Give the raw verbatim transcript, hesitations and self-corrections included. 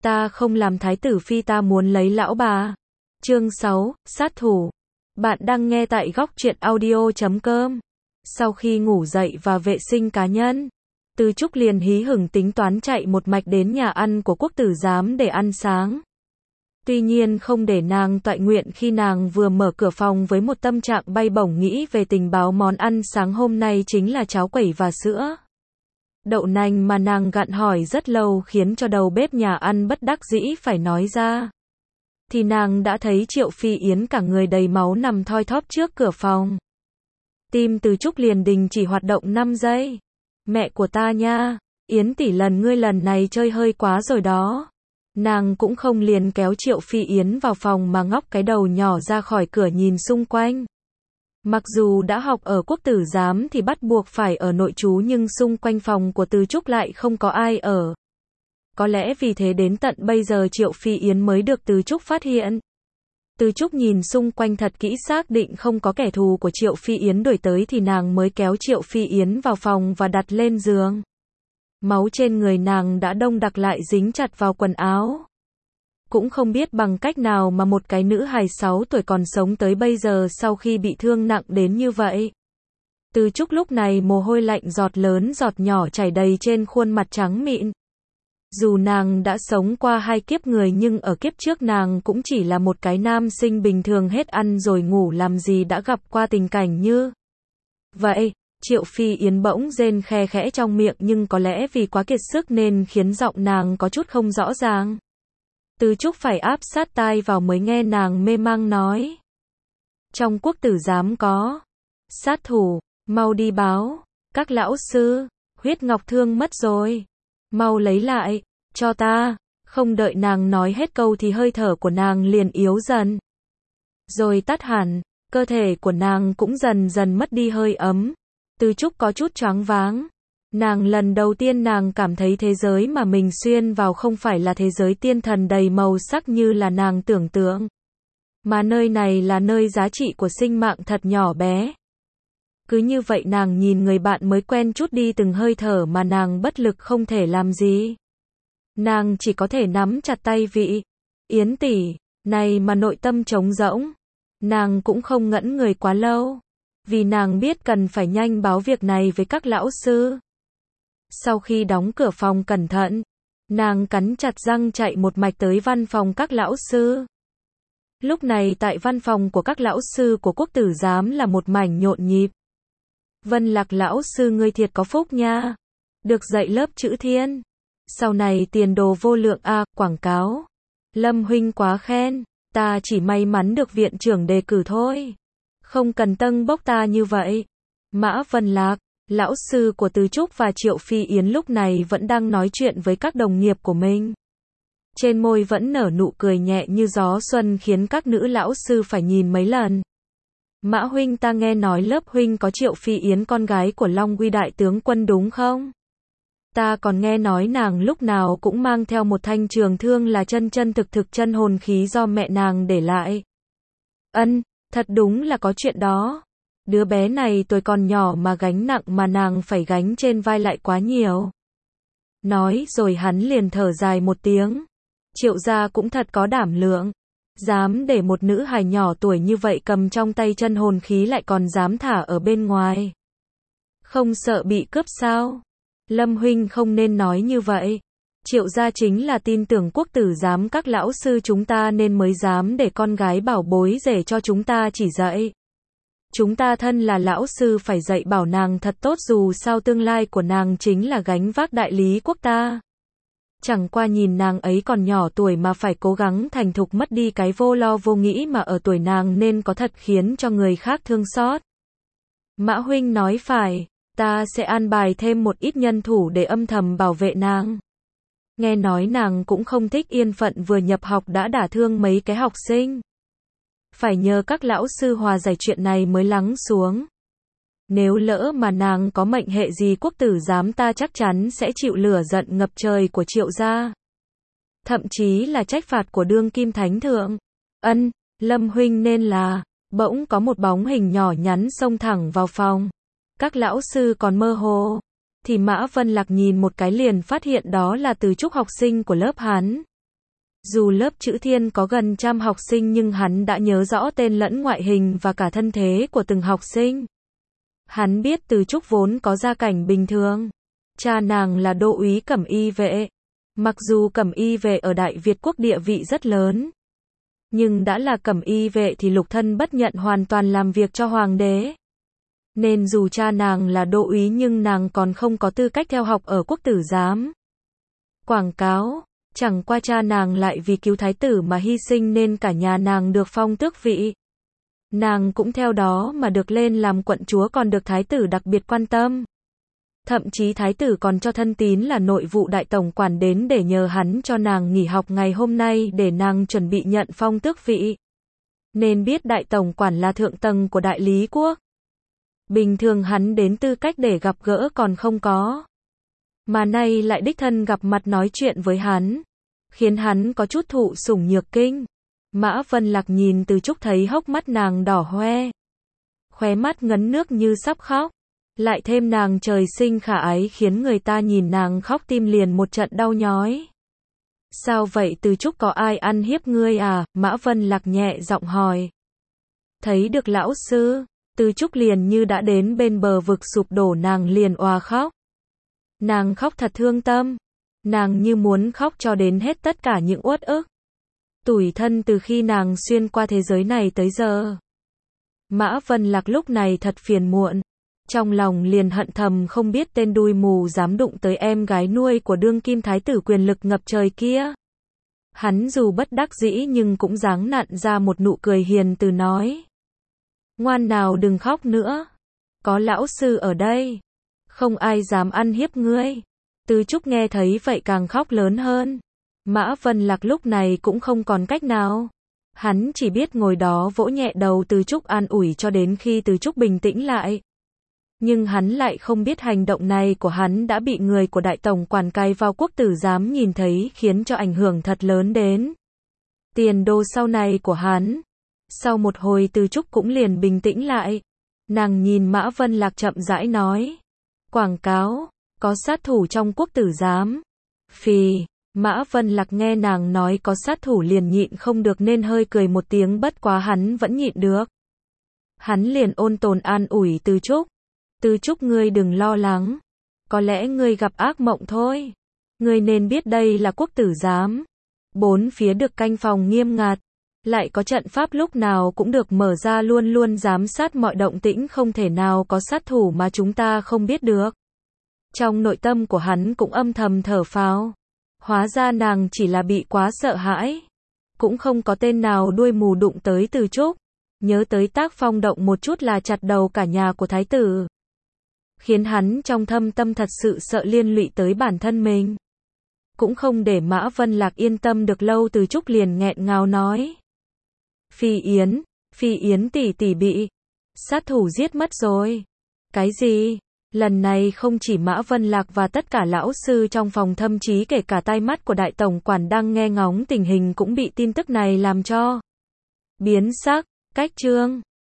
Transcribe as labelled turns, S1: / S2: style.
S1: Ta không làm thái tử phi, ta muốn lấy lão bà. Chương sáu, sát thủ. Bạn đang nghe tại góc truyện audio chấm com. Sau khi ngủ dậy và vệ sinh cá nhân, Từ Trúc liền hí hửng tính toán chạy một mạch đến nhà ăn của quốc tử giám để ăn sáng. Tuy nhiên không để nàng toại nguyện khi nàng vừa mở cửa phòng với một tâm trạng bay bổng nghĩ về tình báo món ăn sáng hôm nay chính là cháo quẩy và sữa đậu nành mà nàng gặn hỏi rất lâu khiến cho đầu bếp nhà ăn bất đắc dĩ phải nói ra. Thì nàng đã thấy Triệu Phi Yến cả người đầy máu nằm thoi thóp trước cửa phòng. Tim Từ Trúc liền đình chỉ hoạt động năm giây. Mẹ của ta nha, Yến tỷ lần ngươi lần này chơi hơi quá rồi đó. Nàng cũng không liền kéo Triệu Phi Yến vào phòng mà ngóc cái đầu nhỏ ra khỏi cửa nhìn xung quanh. Mặc dù đã học ở quốc tử giám thì bắt buộc phải ở nội trú nhưng xung quanh phòng của Từ Trúc lại không có ai ở. Có lẽ vì thế đến tận bây giờ Triệu Phi Yến mới được Từ Trúc phát hiện. Từ Trúc nhìn xung quanh thật kỹ xác định không có kẻ thù của Triệu Phi Yến đuổi tới thì nàng mới kéo Triệu Phi Yến vào phòng và đặt lên giường. Máu trên người nàng đã đông đặc lại dính chặt vào quần áo. Cũng không biết bằng cách nào mà một cái nữ hài sáu tuổi còn sống tới bây giờ sau khi bị thương nặng đến như vậy. Từ Trúc lúc này mồ hôi lạnh giọt lớn giọt nhỏ chảy đầy trên khuôn mặt trắng mịn. Dù nàng đã sống qua hai kiếp người nhưng ở kiếp trước nàng cũng chỉ là một cái nam sinh bình thường hết ăn rồi ngủ làm gì đã gặp qua tình cảnh như vậy. Triệu Phi Yến bỗng rên khe khẽ trong miệng nhưng có lẽ vì quá kiệt sức nên khiến giọng nàng có chút không rõ ràng. Từ Trúc phải áp sát tai vào mới nghe nàng mê mang nói. Trong quốc tử giám có sát thủ, mau đi báo, các lão sư, huyết ngọc thương mất rồi. Mau lấy lại, cho ta. Không đợi nàng nói hết câu thì hơi thở của nàng liền yếu dần. Rồi tắt hẳn, cơ thể của nàng cũng dần dần mất đi hơi ấm. Từ Trúc có chút choáng váng. Nàng lần đầu tiên nàng cảm thấy thế giới mà mình xuyên vào không phải là thế giới tiên thần đầy màu sắc như là nàng tưởng tượng. Mà nơi này là nơi giá trị của sinh mạng thật nhỏ bé. Cứ như vậy nàng nhìn người bạn mới quen chút đi từng hơi thở mà nàng bất lực không thể làm gì. Nàng chỉ có thể nắm chặt tay vị Yến tỷ, này mà nội tâm trống rỗng. Nàng cũng không ngẫn người quá lâu. Vì nàng biết cần phải nhanh báo việc này với các lão sư. Sau khi đóng cửa phòng cẩn thận, nàng cắn chặt răng chạy một mạch tới văn phòng các lão sư. Lúc này tại văn phòng của các lão sư của quốc tử giám là một mảnh nhộn nhịp. Vân Lạc lão sư ngươi thiệt có phúc nha. Được dạy lớp chữ thiên. Sau này tiền đồ vô lượng a, à, quảng cáo. Lâm huynh quá khen, ta chỉ may mắn được viện trưởng đề cử thôi. Không cần tâng bốc ta như vậy. Mã Vân Lạc, lão sư của Từ Trúc và Triệu Phi Yến lúc này vẫn đang nói chuyện với các đồng nghiệp của mình. Trên môi vẫn nở nụ cười nhẹ như gió xuân khiến các nữ lão sư phải nhìn mấy lần. Mã huynh, ta nghe nói lớp huynh có Triệu Phi Yến con gái của Long Uy đại tướng quân đúng không? Ta còn nghe nói nàng lúc nào cũng mang theo một thanh trường thương là chân chân thực thực chân hồn khí do mẹ nàng để lại. Ân, thật đúng là có chuyện đó. Đứa bé này tuổi còn nhỏ mà gánh nặng mà nàng phải gánh trên vai lại quá nhiều. Nói rồi hắn liền thở dài một tiếng. Triệu gia cũng thật có đảm lượng. Dám để một nữ hài nhỏ tuổi như vậy cầm trong tay chân hồn khí lại còn dám thả ở bên ngoài. Không sợ bị cướp sao? Lâm huynh không nên nói như vậy. Triệu gia chính là tin tưởng quốc tử giám các lão sư chúng ta nên mới dám để con gái bảo bối rể cho chúng ta chỉ dạy. Chúng ta thân là lão sư phải dạy bảo nàng thật tốt dù sao tương lai của nàng chính là gánh vác đại lý quốc ta. Chẳng qua nhìn nàng ấy còn nhỏ tuổi mà phải cố gắng thành thục mất đi cái vô lo vô nghĩ mà ở tuổi nàng nên có thật khiến cho người khác thương xót. Mã huynh nói phải, ta sẽ an bài thêm một ít nhân thủ để âm thầm bảo vệ nàng. Nghe nói nàng cũng không thích yên phận vừa nhập học đã đả thương mấy cái học sinh. Phải nhờ các lão sư hòa giải chuyện này mới lắng xuống. Nếu lỡ mà nàng có mệnh hệ gì quốc tử giám ta chắc chắn sẽ chịu lửa giận ngập trời của Triệu gia. Thậm chí là trách phạt của đương kim thánh thượng. Ân, Lâm huynh nên là, bỗng có một bóng hình nhỏ nhắn xông thẳng vào phòng. Các lão sư còn mơ hồ. Thì Mã Vân Lạc nhìn một cái liền phát hiện đó là Từ Trúc học sinh của lớp hắn. Dù lớp chữ thiên có gần trăm học sinh nhưng hắn đã nhớ rõ tên lẫn ngoại hình và cả thân thế của từng học sinh. Hắn biết Từ Trúc vốn có gia cảnh bình thường. Cha nàng là đô úy cẩm y vệ. Mặc dù cẩm y vệ ở Đại Việt quốc địa vị rất lớn, nhưng đã là cẩm y vệ thì lục thân bất nhận hoàn toàn làm việc cho hoàng đế. Nên dù cha nàng là đô úy nhưng nàng còn không có tư cách theo học ở quốc tử giám. Quảng cáo, chẳng qua cha nàng lại vì cứu thái tử mà hy sinh nên cả nhà nàng được phong tước vị. Nàng cũng theo đó mà được lên làm quận chúa còn được thái tử đặc biệt quan tâm. Thậm chí thái tử còn cho thân tín là nội vụ đại tổng quản đến để nhờ hắn cho nàng nghỉ học ngày hôm nay để nàng chuẩn bị nhận phong tước vị. Nên biết đại tổng quản là thượng tầng của đại lý quốc. Bình thường hắn đến tư cách để gặp gỡ còn không có. Mà nay lại đích thân gặp mặt nói chuyện với hắn. Khiến hắn có chút thụ sủng nhược kinh. Mã Vân Lạc nhìn Từ Trúc thấy hốc mắt nàng đỏ hoe. Khóe mắt ngấn nước như sắp khóc. Lại thêm nàng trời sinh khả ái khiến người ta nhìn nàng khóc tim liền một trận đau nhói. Sao vậy Từ Trúc, có ai ăn hiếp ngươi à? Mã Vân Lạc nhẹ giọng hỏi. Thấy được lão sư, Từ Trúc liền như đã đến bên bờ vực sụp đổ, nàng liền òa khóc. Nàng khóc thật thương tâm. Nàng như muốn khóc cho đến hết tất cả những uất ức, tủi thân từ khi nàng xuyên qua thế giới này tới giờ. Mã Vân Lạc lúc này thật phiền muộn. Trong lòng liền hận thầm không biết tên đuôi mù dám đụng tới em gái nuôi của đương kim thái tử quyền lực ngập trời kia. Hắn dù bất đắc dĩ nhưng cũng giáng nặn ra một nụ cười hiền từ nói. Ngoan nào đừng khóc nữa. Có lão sư ở đây. Không ai dám ăn hiếp ngươi. Từ Trúc nghe thấy vậy càng khóc lớn hơn. Mã Vân Lạc lúc này cũng không còn cách nào. Hắn chỉ biết ngồi đó vỗ nhẹ đầu Từ Trúc an ủi cho đến khi Từ Trúc bình tĩnh lại. Nhưng hắn lại không biết hành động này của hắn đã bị người của đại tổng quản cai vào quốc tử giám nhìn thấy, khiến cho ảnh hưởng thật lớn đến tiền đồ sau này của hắn. Sau một hồi Từ Trúc cũng liền bình tĩnh lại. Nàng nhìn Mã Vân Lạc chậm rãi nói. Quảng cáo, có sát thủ trong quốc tử giám. Phì, Mã Vân Lạc nghe nàng nói có sát thủ liền nhịn không được nên hơi cười một tiếng, bất quá hắn vẫn nhịn được. Hắn liền ôn tồn an ủi Từ Trúc. Từ Trúc, ngươi đừng lo lắng. Có lẽ ngươi gặp ác mộng thôi. Ngươi nên biết đây là quốc tử giám. Bốn phía được canh phòng nghiêm ngặt. Lại có trận pháp lúc nào cũng được mở ra, luôn luôn giám sát mọi động tĩnh, không thể nào có sát thủ mà chúng ta không biết được. Trong nội tâm của hắn cũng âm thầm thở phào. Hóa ra nàng chỉ là bị quá sợ hãi. Cũng không có tên nào đuôi mù đụng tới Từ Trúc. Nhớ tới Tác Phong động một chút là chặt đầu cả nhà của thái tử. Khiến hắn trong thâm tâm thật sự sợ liên lụy tới bản thân mình. Cũng không để Mã Vân Lạc yên tâm được lâu, Từ Trúc liền nghẹn ngào nói. Phi Yến, Phi Yến tỷ tỷ bị sát thủ giết mất rồi. Cái gì? Lần này không chỉ Mã Vân Lạc và tất cả lão sư trong phòng, thậm chí kể cả tai mắt của đại tổng quản đang nghe ngóng tình hình cũng bị tin tức này làm cho biến sắc. Cách chương